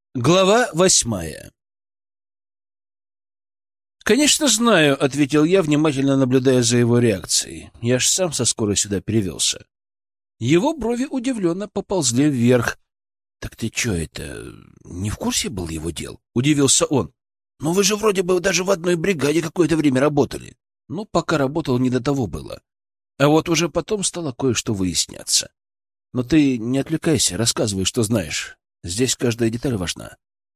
Глава 8. «Конечно, знаю», — ответил я, внимательно наблюдая за его реакцией. Я ж сам со скорой сюда перевелся. Его брови удивленно поползли вверх. «Так ты чё это, не в курсе был его дел?» — удивился он. «Ну вы же вроде бы даже в одной бригаде какое-то время работали». «Ну, пока работал, не до того было. А вот уже потом стало кое-что выясняться. Но ты не отвлекайся, рассказывай, что знаешь. Здесь каждая деталь важна».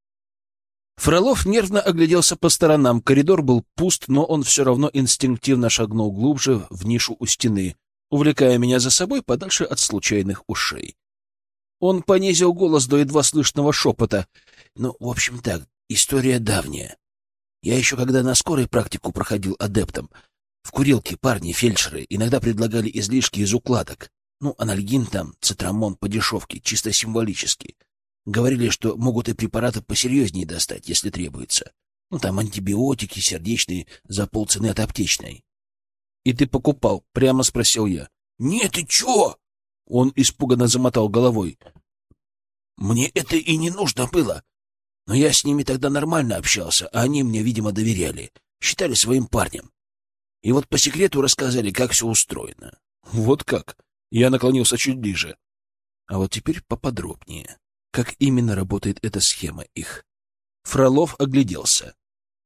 Фролов нервно огляделся по сторонам. Коридор был пуст, но он все равно инстинктивно шагнул глубже в нишу у стены, увлекая меня за собой подальше от случайных ушей. Он понизил голос до едва слышного шепота. «Ну, в общем так, история давняя. Я еще когда на скорой практику проходил адептом, в курилке парни, фельдшеры, иногда предлагали излишки из укладок. Ну, анальгин там, цитрамон по дешевке, чисто символически. Говорили, что могут и препараты посерьезнее достать, если требуется. Ну, там антибиотики, сердечные, за полцены от аптечной». «И ты покупал?» — прямо спросил я. «Нет, ты чё?» — он испуганно замотал головой. «Мне это и не нужно было. Но я с ними тогда нормально общался, а они мне, видимо, доверяли, считали своим парнем. И вот по секрету рассказали, как все устроено». «Вот как?» — я наклонился чуть ближе. «А вот теперь поподробнее. Как именно работает эта схема их?» Фролов огляделся.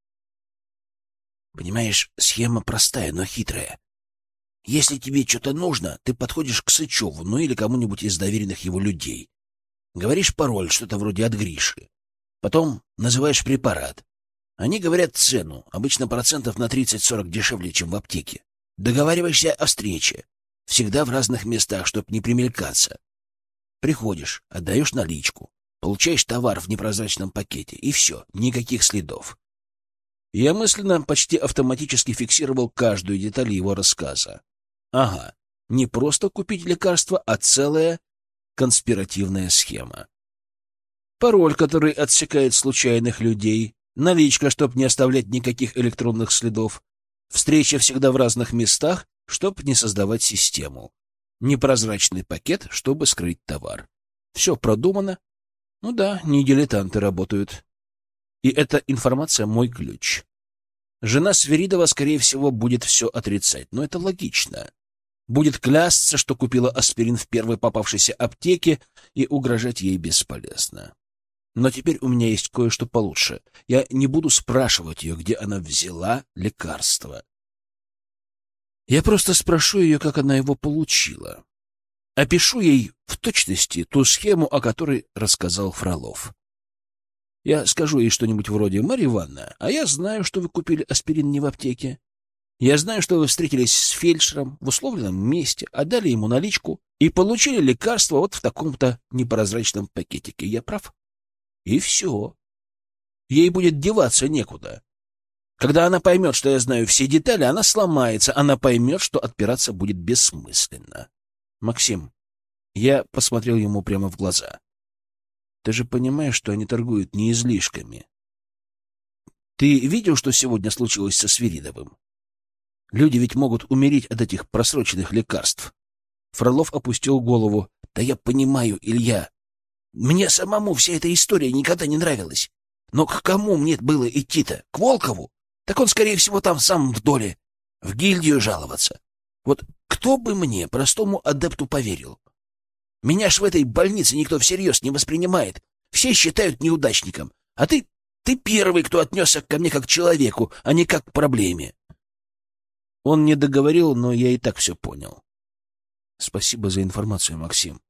«Понимаешь, схема простая, но хитрая. Если тебе что-то нужно, ты подходишь к Сычеву, ну или кому-нибудь из доверенных его людей. Говоришь пароль, что-то вроде от Гриши. Потом называешь препарат. Они говорят цену, обычно процентов на 30-40 дешевле, чем в аптеке. Договариваешься о встрече. Всегда в разных местах, чтоб не примелькаться. Приходишь, отдаешь наличку, получаешь товар в непрозрачном пакете, и все, никаких следов». Я мысленно почти автоматически фиксировал каждую деталь его рассказа. Ага, не просто купить лекарство, а целая конспиративная схема. Пароль, который отсекает случайных людей, наличка, чтобы не оставлять никаких электронных следов, встреча всегда в разных местах, чтобы не создавать систему, непрозрачный пакет, чтобы скрыть товар. Все продумано. Ну да, не дилетанты работают. И эта информация — мой ключ. Жена Свиридова, скорее всего, будет все отрицать, но это логично. Будет клясться, что купила аспирин в первой попавшейся аптеке, и угрожать ей бесполезно. Но теперь у меня есть кое-что получше. Я не буду спрашивать ее, где она взяла лекарство. Я просто спрошу ее, как она его получила. Опишу ей в точности ту схему, о которой рассказал Фролов. Я скажу ей что-нибудь вроде: «Марья Ивановна, а я знаю, что вы купили аспирин не в аптеке. Я знаю, что вы встретились с фельдшером в условленном месте, отдали ему наличку и получили лекарство вот в таком-то непрозрачном пакетике. Я прав?» И все. Ей будет деваться некуда. Когда она поймет, что я знаю все детали, она сломается, она поймет, что отпираться будет бессмысленно. «Максим», я посмотрел ему прямо в глаза, «ты же понимаешь, что они торгуют не излишками. Ты видел, что сегодня случилось со Свиридовым? Люди ведь могут умереть от этих просроченных лекарств». Фролов опустил голову. «Да я понимаю, Илья. Мне самому вся эта история никогда не нравилась. Но к кому мне было идти-то? К Волкову? Так он, скорее всего, там сам в доле. В гильдию жаловаться. Вот кто бы мне, простому адепту, поверил? Меня ж в этой больнице никто всерьез не воспринимает. Все считают неудачником. А ты первый, кто отнесся ко мне как к человеку, а не как к проблеме». Он не договорил, но я и так все понял. «Спасибо за информацию, Максим.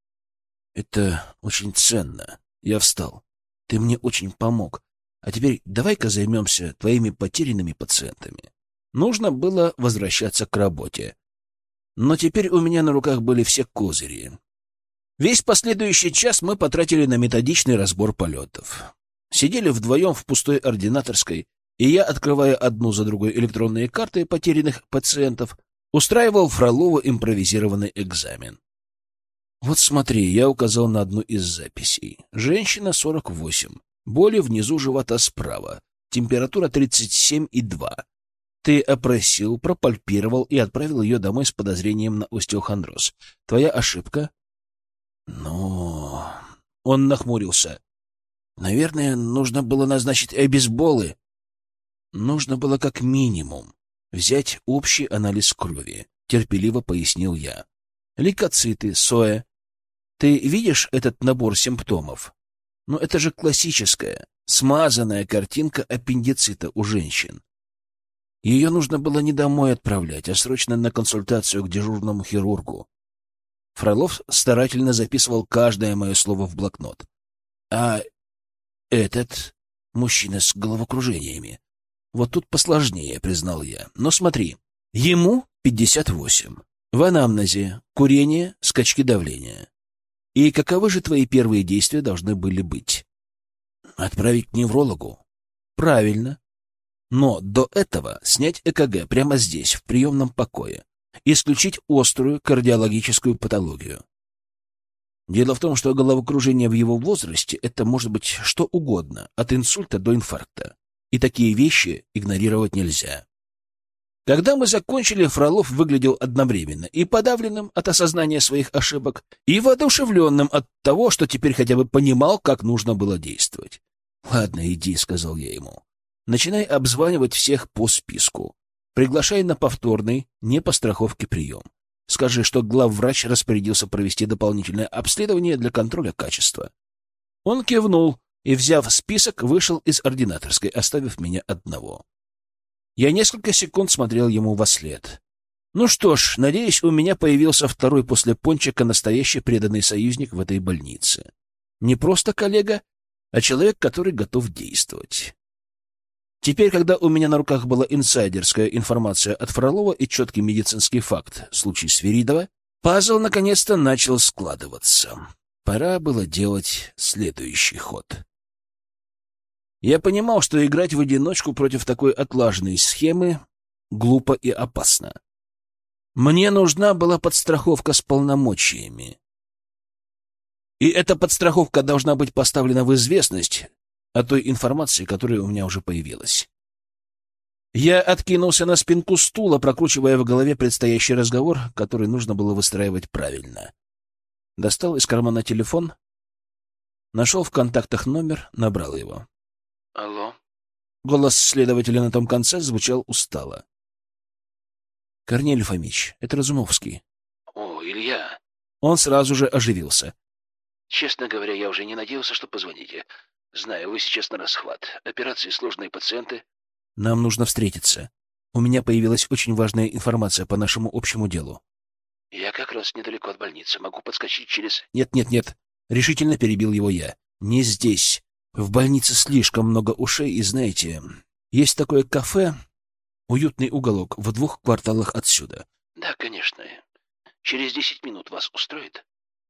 Это очень ценно». Я встал. «Ты мне очень помог. А теперь давай-ка займемся твоими потерянными пациентами». Нужно было возвращаться к работе. Но теперь у меня на руках были все козыри. Весь последующий час мы потратили на методичный разбор полетов. Сидели вдвоем в пустой ординаторской, и я, открывая одну за другой электронные карты потерянных пациентов, устраивал Фролову импровизированный экзамен. «Вот смотри», — я указал на одну из записей. «Женщина, 48. Боли внизу живота справа. Температура 37,2. Ты опросил, пропальпировал и отправил ее домой с подозрением на остеохондроз. Твоя ошибка?» «Но...» Он нахмурился. Наверное, нужно было назначить обезболы. Нужно было как минимум взять общий анализ крови, терпеливо пояснил я. Лейкоциты, СОЭ. Ты видишь этот набор симптомов? Но это же классическая, смазанная картинка аппендицита у женщин. Ее нужно было не домой отправлять, а срочно на консультацию к дежурному хирургу. Фролов старательно записывал каждое мое слово в блокнот. А этот мужчина с головокружениями. Вот тут посложнее, признал я. Но смотри, ему 58. В анамнезе курение, скачки давления. И каковы же твои первые действия должны были быть? Отправить к неврологу. Правильно. Но до этого снять ЭКГ прямо здесь, в приемном покое. Исключить острую кардиологическую патологию. Дело в том, что головокружение в его возрасте — это может быть что угодно, от инсульта до инфаркта. И такие вещи игнорировать нельзя. Когда мы закончили, Фролов выглядел одновременно и подавленным от осознания своих ошибок, и воодушевленным от того, что теперь хотя бы понимал, как нужно было действовать. «Ладно, иди», — сказал я ему. «Начинай обзванивать всех по списку. Приглашай на повторный, не по страховке прием. Скажи, что главврач распорядился провести дополнительное обследование для контроля качества». Он кивнул и, взяв список, вышел из ординаторской, оставив меня одного. Я несколько секунд смотрел ему вослед. Ну что ж, надеюсь, у меня появился второй после Пончика настоящий преданный союзник в этой больнице. Не просто коллега, а человек, который готов действовать. Теперь, когда у меня на руках была инсайдерская информация от Фролова и четкий медицинский факт, случай Свиридова, пазл наконец-то начал складываться. Пора было делать следующий ход. Я понимал, что играть в одиночку против такой отлаженной схемы глупо и опасно. Мне нужна была подстраховка с полномочиями. И эта подстраховка должна быть поставлена в известность о той информации, которая у меня уже появилась. Я откинулся на спинку стула, прокручивая в голове предстоящий разговор, который нужно было выстраивать правильно. Достал из кармана телефон, нашел в контактах номер, набрал его. «Алло?» Голос следователя на том конце звучал устало. «Корнелий Фомич, это Разумовский». «О, Илья!» Он сразу же оживился. «Честно говоря, я уже не надеялся, что позвоните. Знаю, вы сейчас на расхват. Операции, сложные пациенты». «Нам нужно встретиться. У меня появилась очень важная информация по нашему общему делу». «Я как раз недалеко от больницы. Могу подскочить через...» «Нет, решительно перебил его я. «Не здесь. В больнице слишком много ушей, и, знаете, есть такое кафе, уютный уголок, в 2 кварталах отсюда». «Да, конечно. Через 10 минут вас устроит?»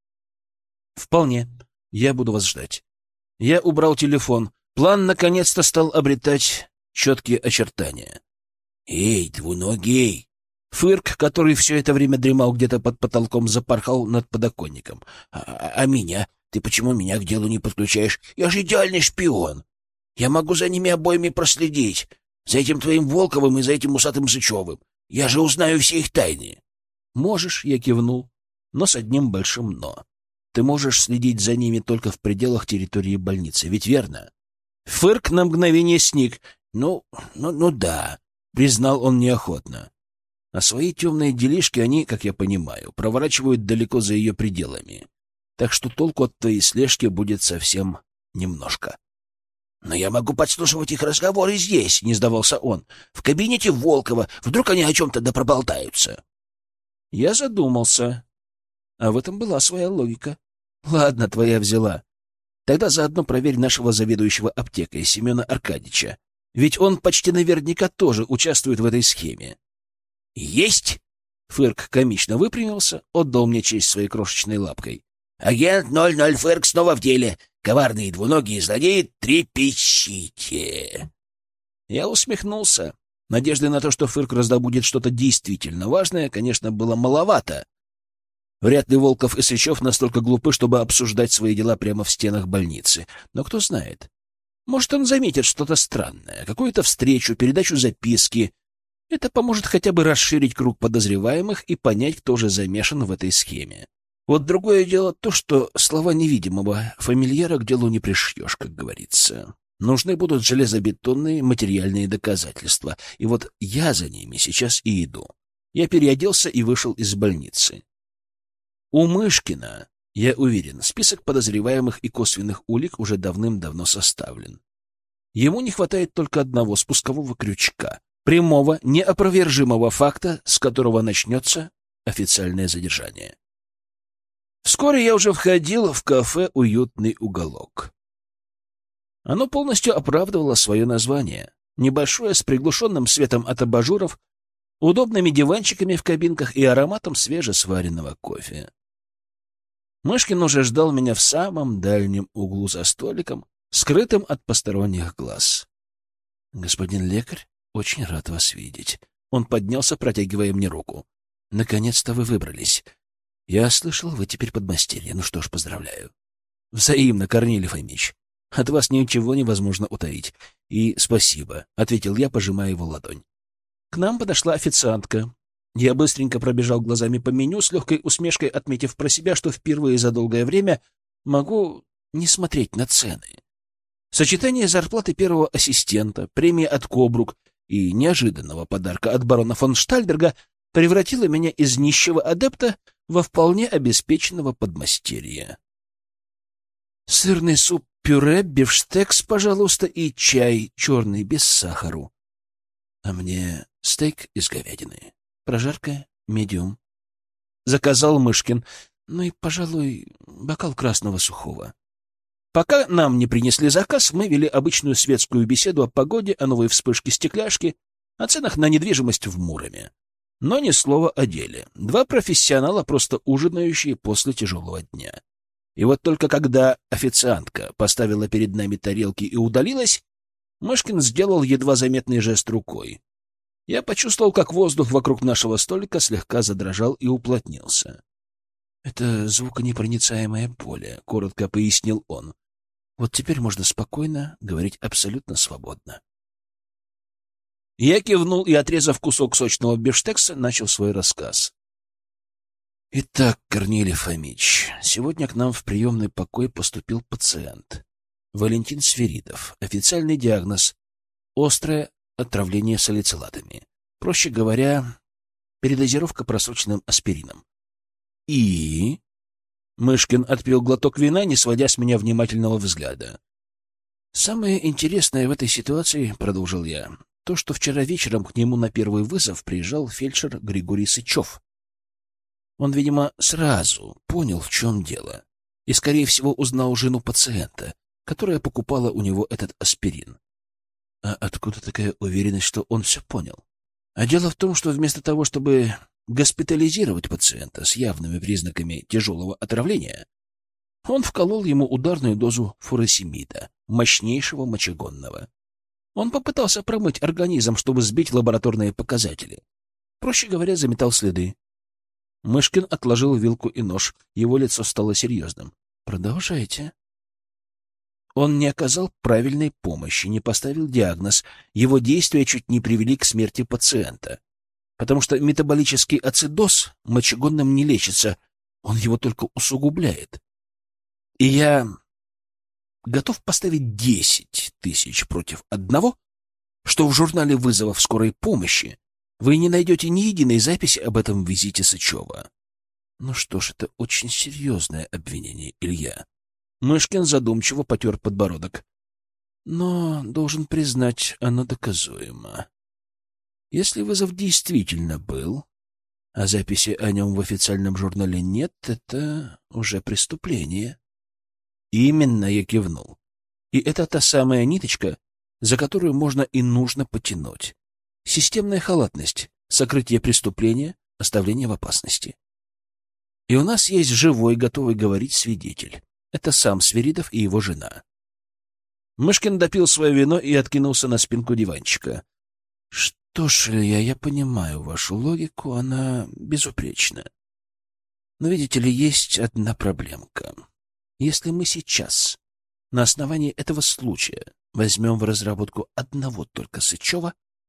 «Вполне. Я буду вас ждать». Я убрал телефон. План наконец-то стал обретать четкие очертания. «Эй, двуногий!» Фырк, который все это время дремал где-то под потолком, запорхал над подоконником. «А меня? Ты почему меня к делу не подключаешь? Я же идеальный шпион. Я могу за ними обоими проследить. За этим твоим Волковым и за этим усатым Сычевым. Я же узнаю все их тайны». «Можешь», — я кивнул, но с одним большим «но». Ты можешь следить за ними только в пределах территории больницы, ведь верно? Фырк на мгновение сник. Ну да, признал он неохотно. А свои темные делишки они, как я понимаю, проворачивают далеко за ее пределами. Так что толку от твоей слежки будет совсем немножко. «Но я могу подслушивать их разговоры здесь», — не сдавался он. «В кабинете Волкова. Вдруг они о чем-то да проболтаются». Я задумался. А в этом была своя логика. «Ладно, твоя взяла. Тогда заодно проверь нашего заведующего аптекой, Семена Аркадьевича. Ведь он почти наверняка тоже участвует в этой схеме». «Есть!» — Фырк комично выпрямился, отдал мне честь своей крошечной лапкой. «Агент 00 Фырк снова в деле. Коварные двуногие злодеи, трепещите!» Я усмехнулся. Надежды на то, что Фырк раздобудет что-то действительно важное, конечно, было маловато. Вряд ли Волков и Сычев настолько глупы, чтобы обсуждать свои дела прямо в стенах больницы. Но кто знает. Может, он заметит что-то странное, какую-то встречу, передачу записки. Это поможет хотя бы расширить круг подозреваемых и понять, кто же замешан в этой схеме. Вот другое дело то, что слова невидимого фамильяра к делу не пришьешь, как говорится. Нужны будут железобетонные материальные доказательства. И вот я за ними сейчас и иду. Я переоделся и вышел из больницы. У Мышкина, я уверен, список подозреваемых и косвенных улик уже давным-давно составлен. Ему не хватает только одного спускового крючка, прямого, неопровержимого факта, с которого начнется официальное задержание. Вскоре я уже входил в кафе «Уютный уголок». Оно полностью оправдывало свое название. Небольшое, с приглушенным светом от абажуров, удобными диванчиками в кабинках и ароматом свежесваренного кофе. Мышкин уже ждал меня в самом дальнем углу за столиком, скрытым от посторонних глаз. — Господин лекарь, очень рад вас видеть. Он поднялся, протягивая мне руку. — Наконец-то вы выбрались. Я слышал, вы теперь подмастерье. Ну что ж, поздравляю. — Взаимно, Корнилий Фомич. От вас ничего невозможно утаить. И спасибо, — ответил я, пожимая его ладонь. К нам подошла официантка. Я быстренько пробежал глазами по меню, с легкой усмешкой отметив про себя, что впервые за долгое время могу не смотреть на цены. Сочетание зарплаты первого ассистента, премии от Кобрук и неожиданного подарка от барона фон Штальберга превратило меня из нищего адепта во вполне обеспеченного подмастерья. Сырный суп-пюре, бифштекс, пожалуйста, и чай черный, без сахару. А мне стейк из говядины. Прожарка, медиум. Заказал Мышкин. Ну и, пожалуй, бокал красного сухого. Пока нам не принесли заказ, мы вели обычную светскую беседу о погоде, о новой вспышке стекляшки, о ценах на недвижимость в Муроме. Но ни слова о деле. Два профессионала, просто ужинающие после тяжелого дня. И вот только когда официантка поставила перед нами тарелки и удалилась, Мышкин сделал едва заметный жест рукой. Я почувствовал, как воздух вокруг нашего столика слегка задрожал и уплотнился. — Это звуконепроницаемое поле, — коротко пояснил он. Вот теперь можно спокойно говорить абсолютно свободно. Я кивнул и, отрезав кусок сочного бифштекса, начал свой рассказ. Итак, Корнилий Фомич, сегодня к нам в приемный покой поступил пациент. Валентин Свиридов. Официальный диагноз — острое отравление салицилатами. Проще говоря, передозировка просроченным аспирином. И... Мышкин отпил глоток вина, не сводя с меня внимательного взгляда. «Самое интересное в этой ситуации, — продолжил я, — то, что вчера вечером к нему на первый вызов приезжал фельдшер Григорий Сычев. Он, видимо, сразу понял, в чем дело, и, скорее всего, узнал жену пациента, которая покупала у него этот аспирин. А откуда такая уверенность, что он все понял? А дело в том, что вместо того, чтобы госпитализировать пациента с явными признаками тяжелого отравления, он вколол ему ударную дозу фуросемида, мощнейшего мочегонного. Он попытался промыть организм, чтобы сбить лабораторные показатели. Проще говоря, заметал следы. Мышкин отложил вилку и нож. Его лицо стало серьезным. «Продолжайте». Он не оказал правильной помощи, не поставил диагноз. Его действия чуть не привели к смерти пациента. Потому что метаболический ацидоз мочегонным не лечится, он его только усугубляет. И я готов поставить 10 тысяч против одного, что в журнале вызовов скорой помощи вы не найдете ни единой записи об этом визите Сычева. Ну что ж, это очень серьезное обвинение, Илья. Мышкин задумчиво потер подбородок. Но, должен признать, оно доказуемо. Если вызов действительно был, а записи о нем в официальном журнале нет, это уже преступление. Именно, я кивнул. И это та самая ниточка, за которую можно и нужно потянуть. Системная халатность, сокрытие преступления, оставление в опасности. И у нас есть живой, готовый говорить свидетель. Это сам Свиридов и его жена. Мышкин допил свое вино и откинулся на спинку диванчика. Что ж, Илья, я понимаю вашу логику, она безупречна. Но, видите ли, есть одна проблемка. Если мы сейчас, на основании этого случая, возьмем в разработку одного только Сычева,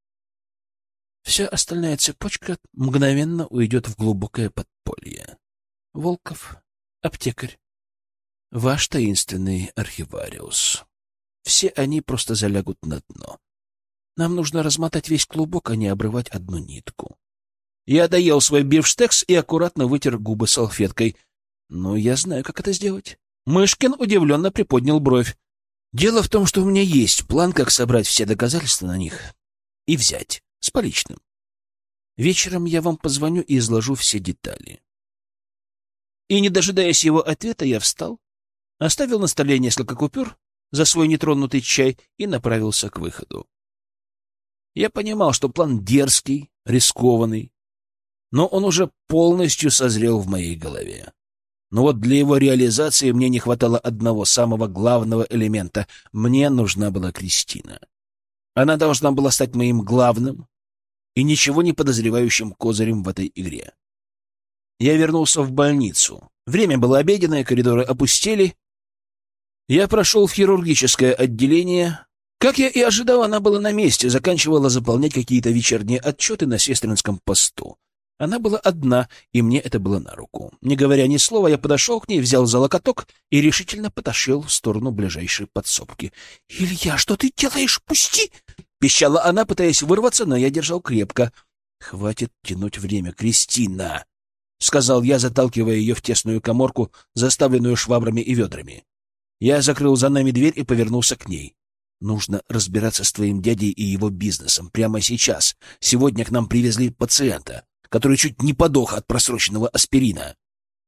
вся остальная цепочка мгновенно уйдет в глубокое подполье. Волков, аптекарь, ваш таинственный архивариус. Все они просто залягут на дно. Нам нужно размотать весь клубок, а не обрывать одну нитку. Я доел свой бифштекс и аккуратно вытер губы салфеткой. Но я знаю, как это сделать. Мышкин удивленно приподнял бровь. Дело в том, что у меня есть план, как собрать все доказательства на них и взять с поличным. Вечером я вам позвоню и изложу все детали. И, не дожидаясь его ответа, я встал, оставил на столе несколько купюр за свой нетронутый чай и направился к выходу. Я понимал, что план дерзкий, рискованный, но он уже полностью созрел в моей голове. Но вот для его реализации мне не хватало одного самого главного элемента. Мне нужна была Кристина. Она должна была стать моим главным и ничего не подозревающим козырем в этой игре. Я вернулся в больницу. Время было обеденное, коридоры опустели. Я прошел в хирургическое отделение. Как я и ожидал, она была на месте, заканчивала заполнять какие-то вечерние отчеты на сестринском посту. Она была одна, и мне это было на руку. Не говоря ни слова, я подошел к ней, взял за локоток и решительно потащил в сторону ближайшей подсобки. — Илья, что ты делаешь? Пусти! — пищала она, пытаясь вырваться, но я держал крепко. — Хватит тянуть время, Кристина! — сказал я, заталкивая ее в тесную каморку, заставленную швабрами и ведрами. Я закрыл за нами дверь и повернулся к ней. — Нужно разбираться с твоим дядей и его бизнесом прямо сейчас. Сегодня к нам привезли пациента, который чуть не подох от просроченного аспирина.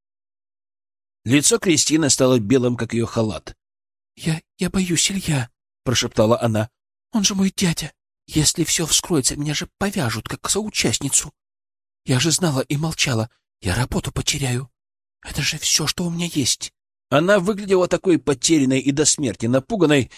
Лицо Кристины стало белым, как ее халат. — Я боюсь, Илья, — прошептала она. — Он же мой дядя. Если все вскроется, меня же повяжут, как соучастницу. Я же знала и молчала. Я работу потеряю. Это же все, что у меня есть. Она выглядела такой потерянной и до смерти напуганной.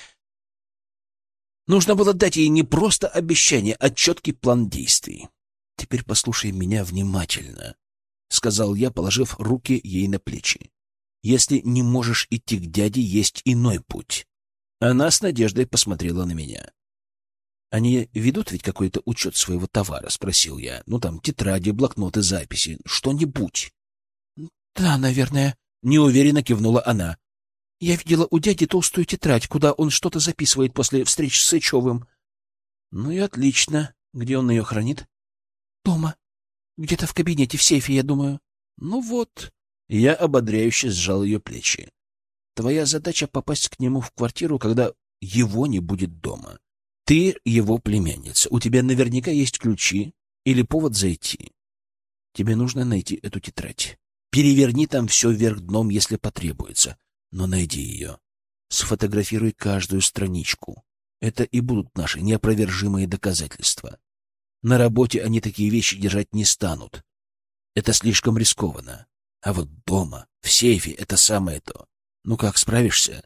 Нужно было дать ей не просто обещание, а четкий план действий. — Теперь послушай меня внимательно, — сказал я, положив руки ей на плечи. — Если не можешь идти к дяде, есть иной путь. Она с надеждой посмотрела на меня. — Они ведут ведь какой-то учет своего товара? — спросил я. — Ну, там, тетради, блокноты, записи, что-нибудь. — Да, наверное, — неуверенно кивнула она. — Я видела у дяди толстую тетрадь, куда он что-то записывает после встреч с Сычевым. — Ну и отлично. Где он ее хранит? — Дома. Где-то в кабинете, в сейфе, я думаю. — Ну вот. Я ободряюще сжал ее плечи. Твоя задача — попасть к нему в квартиру, когда его не будет дома. Ты его племянница. У тебя наверняка есть ключи или повод зайти. Тебе нужно найти эту тетрадь. Переверни там все вверх дном, если потребуется. Но найди ее. Сфотографируй каждую страничку. Это и будут наши неопровержимые доказательства. На работе они такие вещи держать не станут. Это слишком рискованно. А вот дома, в сейфе, это самое то. Ну как, справишься?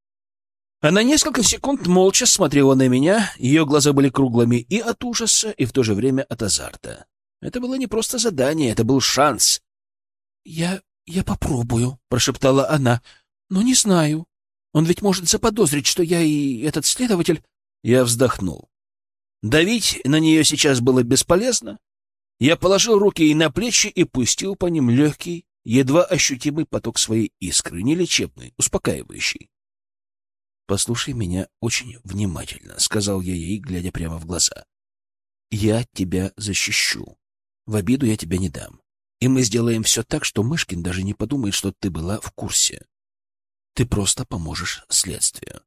Она несколько секунд молча смотрела на меня. Ее глаза были круглыми и от ужаса, и в то же время от азарта. Это было не просто задание, это был шанс. Я попробую, — прошептала она. — Но не знаю. Он ведь может заподозрить, что я и этот следователь... Я вздохнул. Давить на нее сейчас было бесполезно. Я положил руки ей на плечи и пустил по ним легкий, едва ощутимый поток своей искры, не лечебный, успокаивающий. «Послушай меня очень внимательно», — сказал я ей, глядя прямо в глаза. «Я тебя защищу. В обиду я тебя не дам. И мы сделаем все так, что Мышкин даже не подумает, что ты была в курсе. Ты просто поможешь следствию».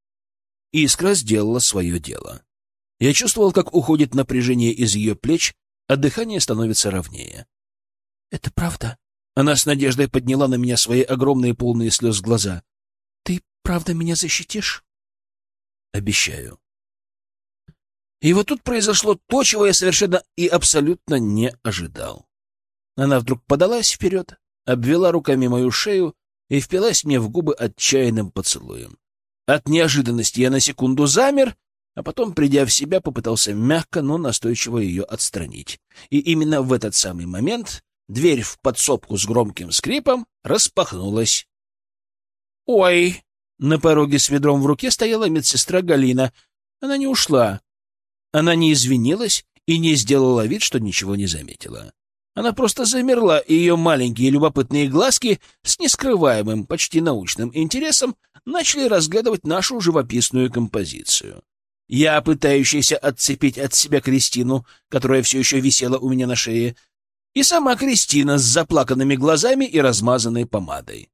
Искра сделала свое дело. Я чувствовал, как уходит напряжение из ее плеч, а дыхание становится ровнее. «Это правда?» Она с надеждой подняла на меня свои огромные, полные слез глаза. «Ты правда меня защитишь?» «Обещаю». И вот тут произошло то, чего я совершенно и абсолютно не ожидал. Она вдруг подалась вперед, обвела руками мою шею и впилась мне в губы отчаянным поцелуем. От неожиданности я на секунду замер, а потом, придя в себя, попытался мягко, но настойчиво ее отстранить. И именно в этот самый момент дверь в подсобку с громким скрипом распахнулась. «Ой!» На пороге с ведром в руке стояла медсестра Галина. Она не ушла. Она не извинилась и не сделала вид, что ничего не заметила. Она просто замерла, и ее маленькие любопытные глазки с нескрываемым, почти научным интересом начали разглядывать нашу живописную композицию. Я, пытающийся отцепить от себя Кристину, которая все еще висела у меня на шее, и сама Кристина с заплаканными глазами и размазанной помадой.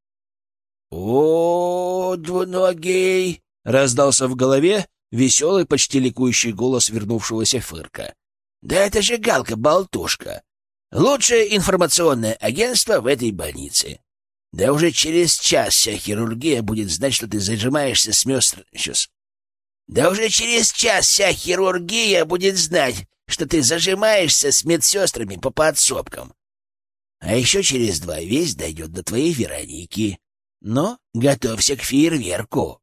«О, двуногий!» — раздался в голове веселый, почти ликующий голос вернувшегося Фырка. «Да это же Галка-болтушка! Лучшее информационное агентство в этой больнице! Да уже через час вся хирургия будет знать, что ты зажимаешься с медсестрами. Да уже через час вся хирургия будет знать, что ты зажимаешься с медсестрами по подсобкам. А еще через 2 весть дойдет до твоей Вероники. Но готовься к фейерверку».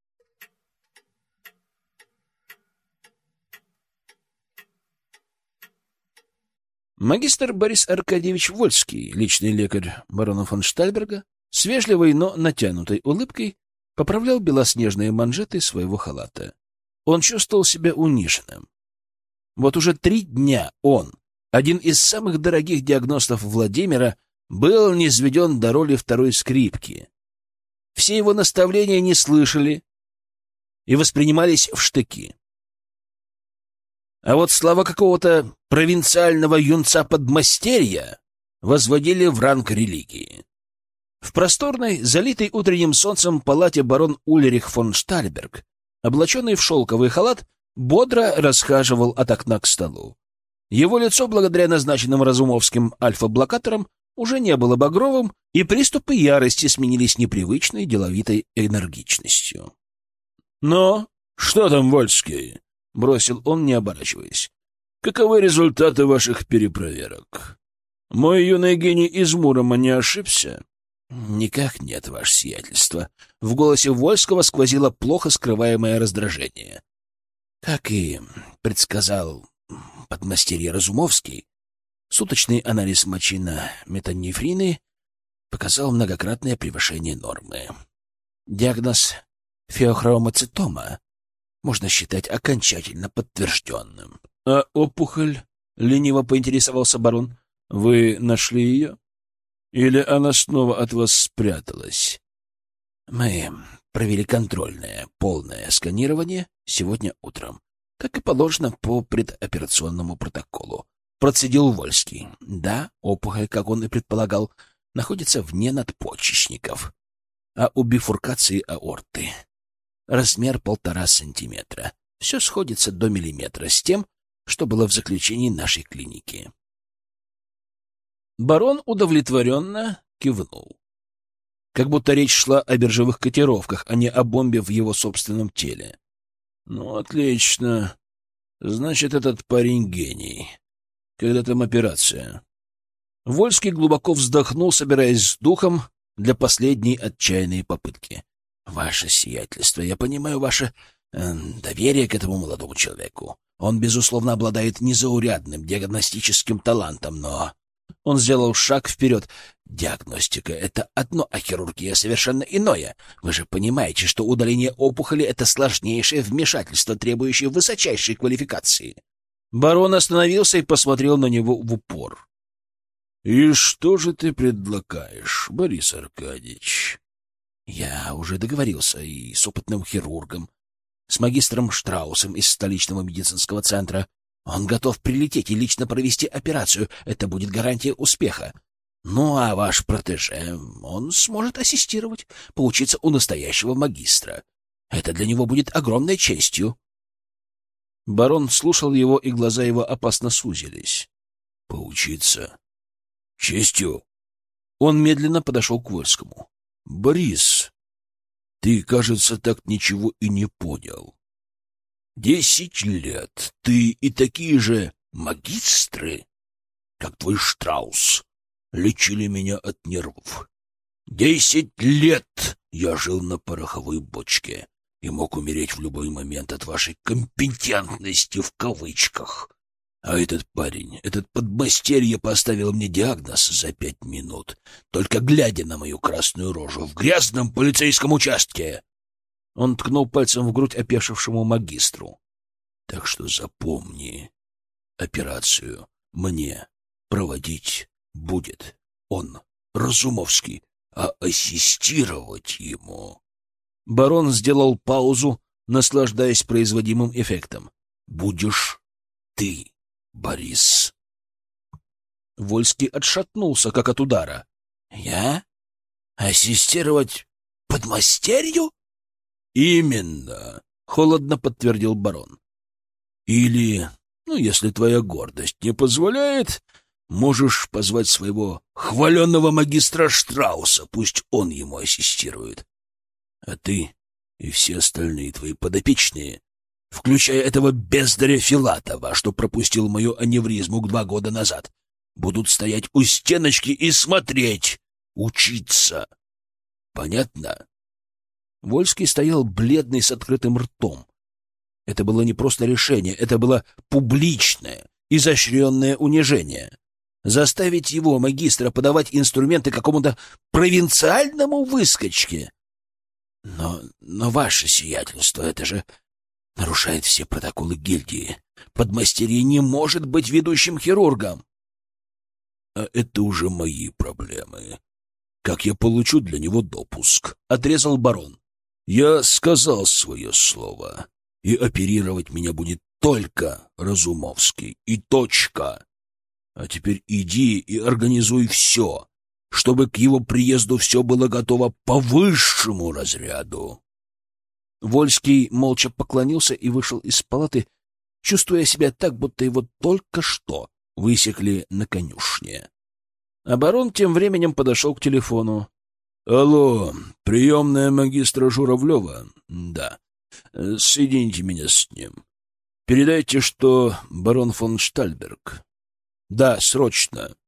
Магистр Борис Аркадьевич Вольский, личный лекарь барона фон Штальберга, с вежливой, но натянутой улыбкой поправлял белоснежные манжеты своего халата. Он чувствовал себя униженным. Вот уже 3 дня он, один из самых дорогих диагностов Владимира, был низведен до роли второй скрипки. Все его наставления не слышали и воспринимались в штыки. А вот слова какого-то провинциального юнца-подмастерья возводили в ранг религии. В просторной, залитой утренним солнцем палате барон Ульрих фон Штальберг, облаченный в шелковый халат, бодро расхаживал от окна к столу. Его лицо, благодаря назначенным Разумовским альфа-блокаторам, уже не было багровым, и приступы ярости сменились непривычной деловитой энергичностью. «Но что там, Вольский?» — бросил он, не оборачиваясь. «Каковы результаты ваших перепроверок? Мой юный гений из Мурома не ошибся?» «Никак нет, ваше сиятельство». В голосе Вольского сквозило плохо скрываемое раздражение. Как и предсказал подмастерье Разумовский, суточный анализ мочи на метанефрины показал многократное превышение нормы. Диагноз феохромоцитома можно считать окончательно подтвержденным. — А опухоль? — лениво поинтересовался барон. — Вы нашли ее? Или она снова от вас спряталась? — Мы провели контрольное, полное сканирование сегодня утром, как и положено по предоперационному протоколу. Процедил Вольский. Да, опухоль, как он и предполагал, находится вне надпочечников, а у бифуркации аорты размер 1,5 сантиметра. Все сходится до миллиметра с тем, что было в заключении нашей клиники. Барон удовлетворенно кивнул. Как будто речь шла о биржевых котировках, а не о бомбе в его собственном теле. Ну, отлично. Значит, этот парень гений. Когда там операция? Вольский глубоко вздохнул, собираясь с духом для последней отчаянной попытки. Ваше сиятельство, я понимаю ваше доверие к этому молодому человеку. Он, безусловно, обладает незаурядным диагностическим талантом, но... Он сделал шаг вперед. Диагностика — это одно, а хирургия — совершенно иное. Вы же понимаете, что удаление опухоли — это сложнейшее вмешательство, требующее высочайшей квалификации. Барон остановился и посмотрел на него в упор. — И что же ты предлагаешь, Борис Аркадьевич? — Я уже договорился и с опытным хирургом, с магистром Штраусом из столичного медицинского центра. Он готов прилететь и лично провести операцию. Это будет гарантия успеха. Ну, а ваш протеже, он сможет ассистировать, поучиться у настоящего магистра. Это для него будет огромной честью. Барон слушал его, и глаза его опасно сузились. — Поучиться? Честью? Он медленно подошел к Вольскому. — Борис, ты, кажется, так ничего и не понял. 10 лет ты и такие же магистры, как твой Штраус, лечили меня от нервов. 10 лет я жил на пороховой бочке и мог умереть в любой момент от вашей компетентности в кавычках. А этот парень, этот подмастерье поставил мне диагноз за 5 минут, только глядя на мою красную рожу в грязном полицейском участке. Он ткнул пальцем в грудь опешившему магистру. Так что запомни, операцию мне проводить будет он, Разумовский, а ассистировать ему. Барон сделал паузу, наслаждаясь производимым эффектом. Будешь ты, Борис. Вольский отшатнулся, как от удара. Я? Ассистировать подмастерью? Именно, холодно подтвердил барон. Или, если твоя гордость не позволяет, можешь позвать своего хваленного магистра Штрауса, пусть он ему ассистирует. А ты и все остальные твои подопечные, включая этого бездаря Филатова, что пропустил мою аневризму 2 года назад, будут стоять у стеночки и смотреть, учиться. Понятно? Вольский стоял бледный с открытым ртом. Это было не просто решение, это было публичное, изощренное унижение. Заставить его, магистра, подавать инструменты какому-то провинциальному выскочке. Но ваше сиятельство, это же нарушает все протоколы гильдии. Подмастерье не может быть ведущим хирургом. А это уже мои проблемы. Как я получу для него допуск? Отрезал барон. Я сказал свое слово, и оперировать меня будет только Разумовский. И точка. А теперь иди и организуй все, чтобы к его приезду все было готово по высшему разряду. Вольский молча поклонился и вышел из палаты, чувствуя себя так, будто его только что высекли на конюшне. А барон тем временем подошел к телефону. — Алло, приемная магистра Журавлева? — Да. — Соедините меня с ним. Передайте, что барон фон Штальберг. — Да, срочно.